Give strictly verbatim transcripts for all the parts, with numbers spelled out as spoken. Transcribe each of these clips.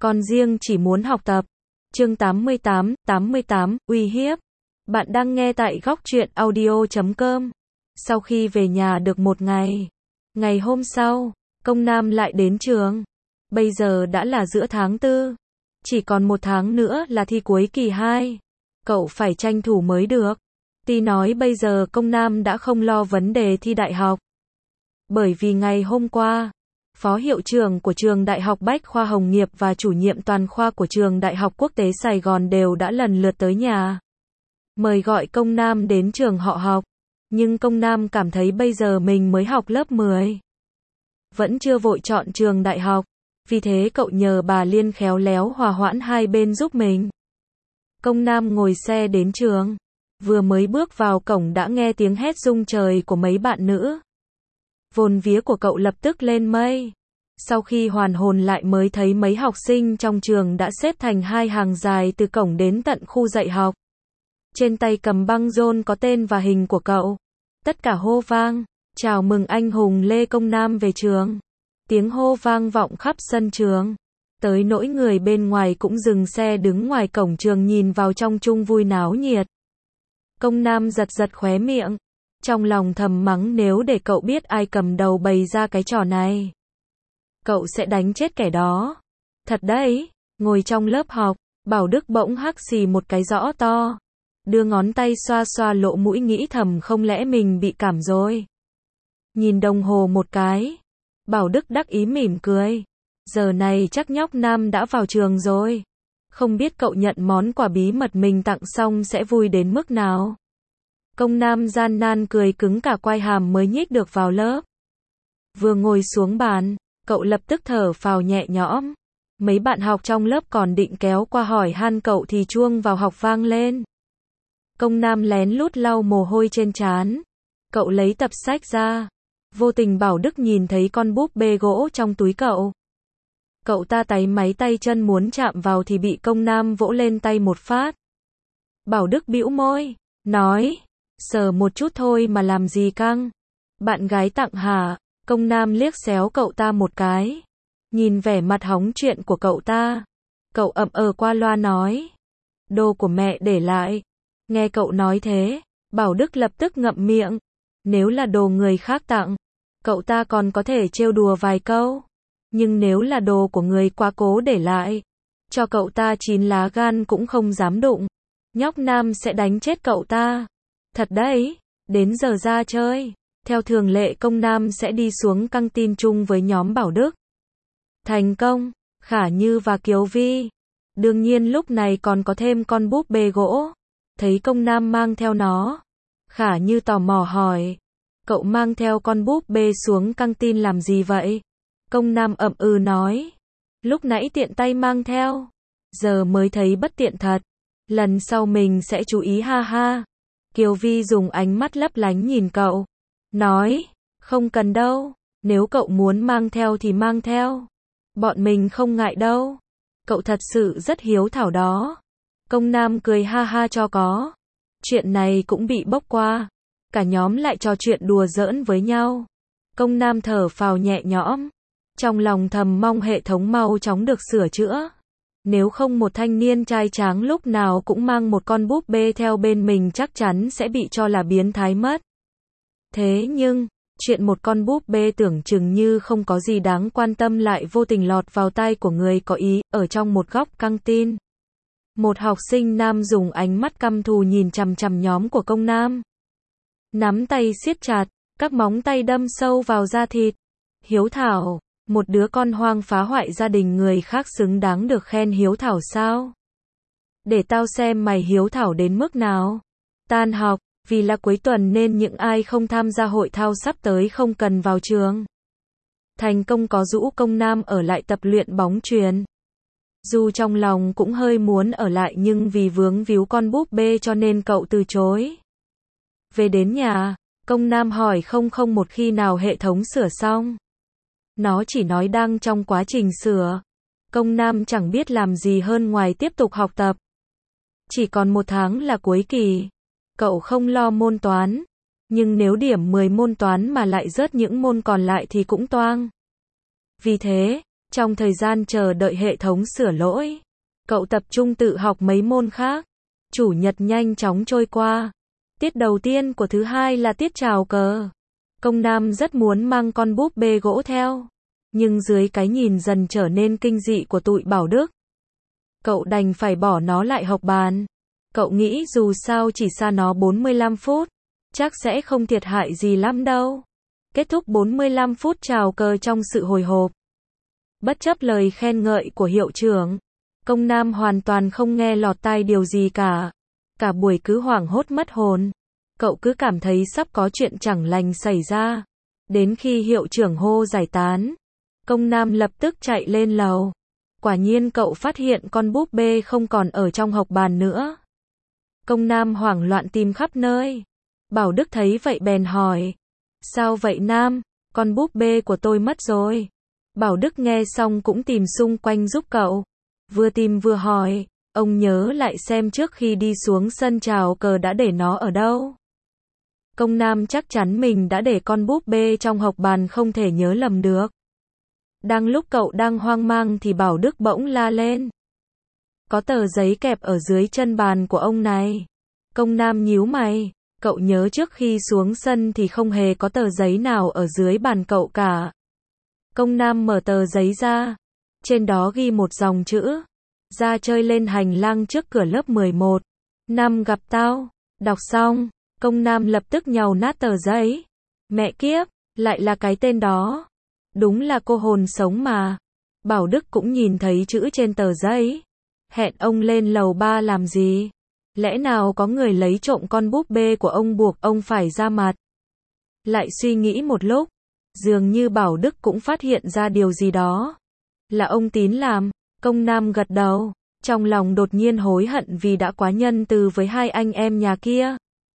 con riêng chỉ muốn học tập. Chương tám mươi tám, tám mươi tám, uy hiếp. Bạn đang nghe tại góc truyện audio chấm com. Sau khi về nhà được một ngày, ngày hôm sau, Công Nam lại đến trường. Bây giờ đã là giữa tháng tư. Chỉ còn một tháng nữa là thi cuối kỳ hai. Cậu phải tranh thủ mới được. Tí nói bây giờ Công Nam đã không lo vấn đề thi đại học. Bởi vì ngày hôm qua, Phó hiệu trưởng của trường Đại học Bách khoa Hồng nghiệp và chủ nhiệm toàn khoa của trường Đại học Quốc tế Sài Gòn đều đã lần lượt tới nhà. Mời gọi Công Nam đến trường họ học. Nhưng Công Nam cảm thấy bây giờ mình mới học lớp mười. Vẫn chưa vội chọn trường đại học. Vì thế cậu nhờ bà Liên khéo léo hòa hoãn hai bên giúp mình. Công Nam ngồi xe đến trường. Vừa mới bước vào cổng đã nghe tiếng hét rung trời của mấy bạn nữ. Vồn vía của cậu lập tức lên mây. Sau khi hoàn hồn lại mới thấy mấy học sinh trong trường đã xếp thành hai hàng dài từ cổng đến tận khu dạy học. Trên tay cầm băng rôn có tên và hình của cậu. Tất cả hô vang, chào mừng anh hùng Lê Công Nam về trường. Tiếng hô vang vọng khắp sân trường. Tới nỗi người bên ngoài cũng dừng xe đứng ngoài cổng trường nhìn vào trong chung vui náo nhiệt. Công Nam giật giật khóe miệng. Trong lòng thầm mắng nếu để cậu biết ai cầm đầu bày ra cái trò này. Cậu sẽ đánh chết kẻ đó. Thật đấy, ngồi trong lớp học, Bảo Đức bỗng hắc xì một cái rõ to. Đưa ngón tay xoa xoa lỗ mũi nghĩ thầm không lẽ mình bị cảm rồi. Nhìn đồng hồ một cái. Bảo Đức đắc ý mỉm cười. Giờ này chắc nhóc Nam đã vào trường rồi. Không biết cậu nhận món quà bí mật mình tặng xong sẽ vui đến mức nào. Công Nam gian nan cười cứng cả quai hàm mới nhích được vào lớp. Vừa ngồi xuống bàn, cậu lập tức thở phào nhẹ nhõm. Mấy bạn học trong lớp còn định kéo qua hỏi han cậu thì chuông vào học vang lên. Công Nam lén lút lau mồ hôi trên trán. Cậu lấy tập sách ra. Vô tình Bảo Đức nhìn thấy con búp bê gỗ trong túi cậu. Cậu ta táy máy tay chân muốn chạm vào thì bị Công Nam vỗ lên tay một phát. Bảo Đức bĩu môi, nói, sờ một chút thôi mà làm gì căng. Bạn gái tặng hả? Công Nam liếc xéo cậu ta một cái. Nhìn vẻ mặt hóng chuyện của cậu ta. Cậu ậm ờ qua loa nói. Đồ của mẹ để lại. Nghe cậu nói thế, Bảo Đức lập tức ngậm miệng. Nếu là đồ người khác tặng, cậu ta còn có thể trêu đùa vài câu. Nhưng nếu là đồ của người quá cố để lại, cho cậu ta chín lá gan cũng không dám đụng. Nhóc Nam sẽ đánh chết cậu ta. Thật đấy, đến giờ ra chơi. Theo thường lệ Công Nam sẽ đi xuống căng tin chung với nhóm Bảo Đức. Thành Công, Khả Như và Kiều Vi. Đương nhiên lúc này còn có thêm con búp bê gỗ. Thấy Công Nam mang theo nó. Khả Như tò mò hỏi. Cậu mang theo con búp bê xuống căng tin làm gì vậy? Công Nam ậm ừ nói. Lúc nãy tiện tay mang theo. Giờ mới thấy bất tiện thật. Lần sau mình sẽ chú ý ha ha. Kiều Vi dùng ánh mắt lấp lánh nhìn cậu. Nói. Không cần đâu. Nếu cậu muốn mang theo thì mang theo. Bọn mình không ngại đâu. Cậu thật sự rất hiếu thảo đó. Công Nam cười ha ha cho có. Chuyện này cũng bị bốc qua. Cả nhóm lại trò chuyện đùa giỡn với nhau. Công Nam thở phào nhẹ nhõm. Trong lòng thầm mong hệ thống mau chóng được sửa chữa. Nếu không một thanh niên trai tráng lúc nào cũng mang một con búp bê theo bên mình chắc chắn sẽ bị cho là biến thái mất. Thế nhưng, chuyện một con búp bê tưởng chừng như không có gì đáng quan tâm lại vô tình lọt vào tai của người có ý, ở trong một góc căng tin. Một học sinh nam dùng ánh mắt căm thù nhìn chằm chằm nhóm của Công Nam. Nắm tay siết chặt, các móng tay đâm sâu vào da thịt. Hiếu thảo, một đứa con hoang phá hoại gia đình người khác xứng đáng được khen hiếu thảo sao? Để tao xem mày hiếu thảo đến mức nào. Tan học, vì là cuối tuần nên những ai không tham gia hội thao sắp tới không cần vào trường. Thành Công có rũ Công Nam ở lại tập luyện bóng chuyền. Dù trong lòng cũng hơi muốn ở lại nhưng vì vướng víu con búp bê cho nên cậu từ chối. Về đến nhà, Công Nam hỏi không không một khi nào hệ thống sửa xong. Nó chỉ nói đang trong quá trình sửa. Công Nam chẳng biết làm gì hơn ngoài tiếp tục học tập. Chỉ còn một tháng là cuối kỳ. Cậu không lo môn toán. Nhưng nếu điểm mười môn toán mà lại rớt những môn còn lại thì cũng toang. Vì thế, Trong thời gian chờ đợi hệ thống sửa lỗi, cậu tập trung tự học mấy môn khác. Chủ nhật nhanh chóng trôi qua. Tiết đầu tiên của thứ hai là tiết chào cờ. Công Nam rất muốn mang con búp bê gỗ theo, nhưng dưới cái nhìn dần trở nên kinh dị của tụi Bảo Đức, cậu đành phải bỏ nó lại học bàn. Cậu nghĩ dù sao chỉ xa nó bốn mươi lăm phút, chắc sẽ không thiệt hại gì lắm đâu. Kết thúc bốn mươi lăm phút chào cờ trong sự hồi hộp. Bất chấp lời khen ngợi của hiệu trưởng, Công Nam hoàn toàn không nghe lọt tai điều gì cả. Cả buổi cứ hoảng hốt mất hồn. Cậu cứ cảm thấy sắp có chuyện chẳng lành xảy ra. Đến khi hiệu trưởng hô giải tán, Công Nam lập tức chạy lên lầu. Quả nhiên cậu phát hiện con búp bê không còn ở trong học bàn nữa. Công Nam hoảng loạn tìm khắp nơi. Bảo Đức thấy vậy bèn hỏi. Sao vậy Nam? Con búp bê của tôi mất rồi. Bảo Đức nghe xong cũng tìm xung quanh giúp cậu. Vừa tìm vừa hỏi. Ông nhớ lại xem trước khi đi xuống sân chào cờ đã để nó ở đâu. Công Nam chắc chắn mình đã để con búp bê trong học bàn, không thể nhớ lầm được. Đang lúc cậu đang hoang mang thì Bảo Đức bỗng la lên. Có tờ giấy kẹp ở dưới chân bàn của ông này. Công Nam nhíu mày. Cậu nhớ trước khi xuống sân thì không hề có tờ giấy nào ở dưới bàn cậu cả. Công Nam mở tờ giấy ra. Trên đó ghi một dòng chữ. Ra chơi lên hành lang trước cửa lớp mười một. Năm gặp tao. Đọc xong, Công Nam lập tức nhàu nát tờ giấy. Mẹ kiếp, lại là cái tên đó. Đúng là cô hồn sống mà. Bảo Đức cũng nhìn thấy chữ trên tờ giấy. Hẹn ông lên lầu ba làm gì? Lẽ nào có người lấy trộm con búp bê của ông buộc ông phải ra mặt? Lại suy nghĩ một lúc, dường như Bảo Đức cũng phát hiện ra điều gì đó. Là ông Tín làm. Công Nam gật đầu, trong lòng đột nhiên hối hận vì đã quá nhân từ với hai anh em nhà kia.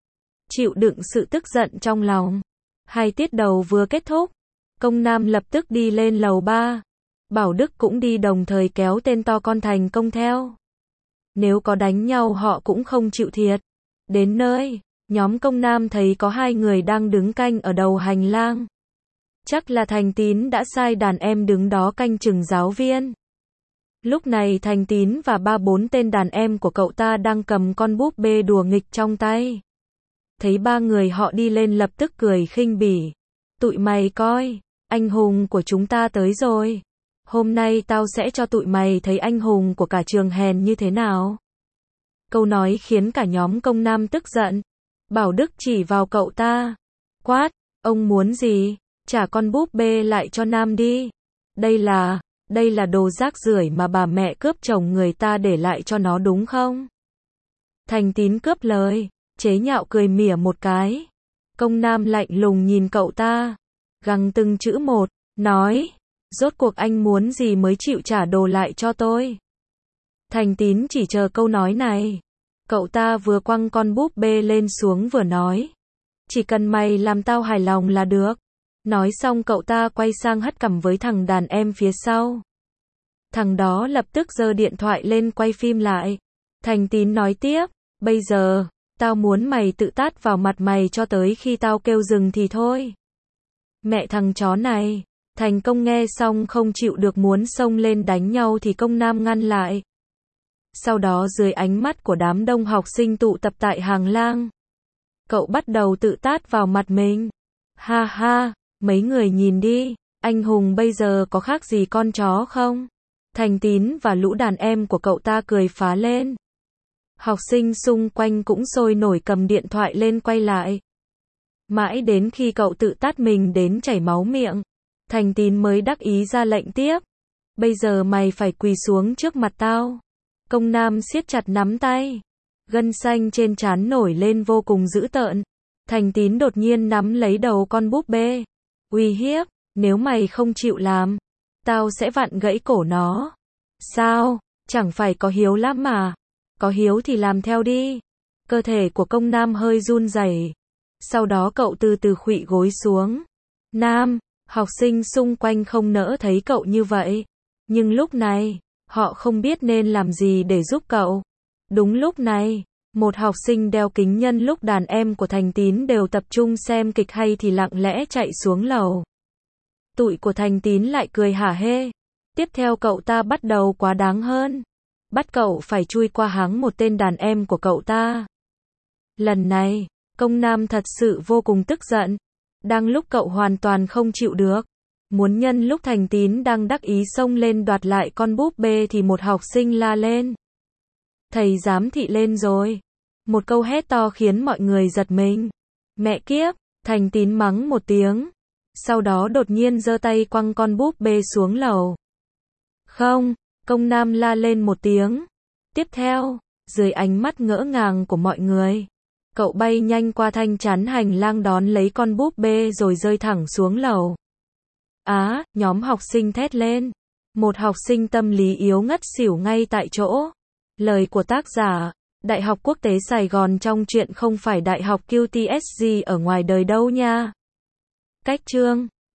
Chịu đựng sự tức giận trong lòng. Hai tiết đầu vừa kết thúc, Công Nam lập tức đi lên lầu ba. Bảo Đức cũng đi đồng thời kéo tên to con Thành Công theo. Nếu có đánh nhau họ cũng không chịu thiệt. Đến nơi, nhóm Công Nam thấy có hai người đang đứng canh ở đầu hành lang. Chắc là Thành Tín đã sai đàn em đứng đó canh chừng giáo viên. Lúc này Thành Tín và ba bốn tên đàn em của cậu ta đang cầm con búp bê đùa nghịch trong tay. Thấy ba người họ đi lên lập tức cười khinh bỉ. Tụi mày coi, anh hùng của chúng ta tới rồi. Hôm nay tao sẽ cho tụi mày thấy anh hùng của cả trường hèn như thế nào. Câu nói khiến cả nhóm Công Nam tức giận. Bảo Đức chỉ vào cậu ta. Quát, ông muốn gì? Trả con búp bê lại cho Nam đi. Đây là, đây là đồ rác rưởi mà bà mẹ cướp chồng người ta để lại cho nó đúng không? Thành Tín cướp lời, chế nhạo cười mỉa một cái. Công Nam lạnh lùng nhìn cậu ta, gằn từng chữ một, nói, rốt cuộc anh muốn gì mới chịu trả đồ lại cho tôi? Thành Tín chỉ chờ câu nói này. Cậu ta vừa quăng con búp bê lên xuống vừa nói, chỉ cần mày làm tao hài lòng là được. Nói xong cậu ta quay sang hất cằm với thằng đàn em phía sau. Thằng đó lập tức giơ điện thoại lên quay phim lại. Thành Tín nói tiếp, bây giờ, tao muốn mày tự tát vào mặt mày cho tới khi tao kêu dừng thì thôi. Mẹ thằng chó này. Thành Công nghe xong không chịu được muốn xông lên đánh nhau thì Công Nam ngăn lại. Sau đó dưới ánh mắt của đám đông học sinh tụ tập tại hàng lang, cậu bắt đầu tự tát vào mặt mình. Ha ha, mấy người nhìn đi, anh hùng bây giờ có khác gì con chó không? Thành Tín và lũ đàn em của cậu ta cười phá lên. Học sinh xung quanh cũng sôi nổi cầm điện thoại lên quay lại. Mãi đến khi cậu tự tát mình đến chảy máu miệng, Thành Tín mới đắc ý ra lệnh tiếp. Bây giờ mày phải quỳ xuống trước mặt tao. Công Nam siết chặt nắm tay. Gân xanh trên trán nổi lên vô cùng dữ tợn. Thành Tín đột nhiên nắm lấy đầu con búp bê. Uy hiếp, nếu mày không chịu làm, tao sẽ vặn gãy cổ nó. Sao, chẳng phải có hiếu lắm mà. Có hiếu thì làm theo đi. Cơ thể của Công Nam hơi run rẩy. Sau đó cậu từ từ khuỵu gối xuống. Nam, học sinh xung quanh không nỡ thấy cậu như vậy. Nhưng lúc này, họ không biết nên làm gì để giúp cậu. Đúng lúc này, một học sinh đeo kính nhân lúc đàn em của Thành Tín đều tập trung xem kịch hay thì lặng lẽ chạy xuống lầu. Tụi của Thành Tín lại cười hả hê. Tiếp theo cậu ta bắt đầu quá đáng hơn. Bắt cậu phải chui qua háng một tên đàn em của cậu ta. Lần này, công nam thật sự vô cùng tức giận. Đang lúc cậu hoàn toàn không chịu được, muốn nhân lúc Thành Tín đang đắc ý xông lên đoạt lại con búp bê thì một học sinh la lên. Thầy giám thị lên rồi. Một câu hét to khiến mọi người giật mình. Mẹ kiếp, Thành Tín mắng một tiếng. Sau đó đột nhiên giơ tay quăng con búp bê xuống lầu. Không, công nam la lên một tiếng. Tiếp theo, dưới ánh mắt ngỡ ngàng của mọi người, cậu bay nhanh qua thanh chắn hành lang đón lấy con búp bê rồi rơi thẳng xuống lầu. Á, nhóm học sinh thét lên. Một học sinh tâm lý yếu ngất xỉu ngay tại chỗ. Lời của tác giả, Đại học Quốc tế Sài Gòn trong truyện không phải Đại học quy tê ét giê ở ngoài đời đâu nha. Cách chương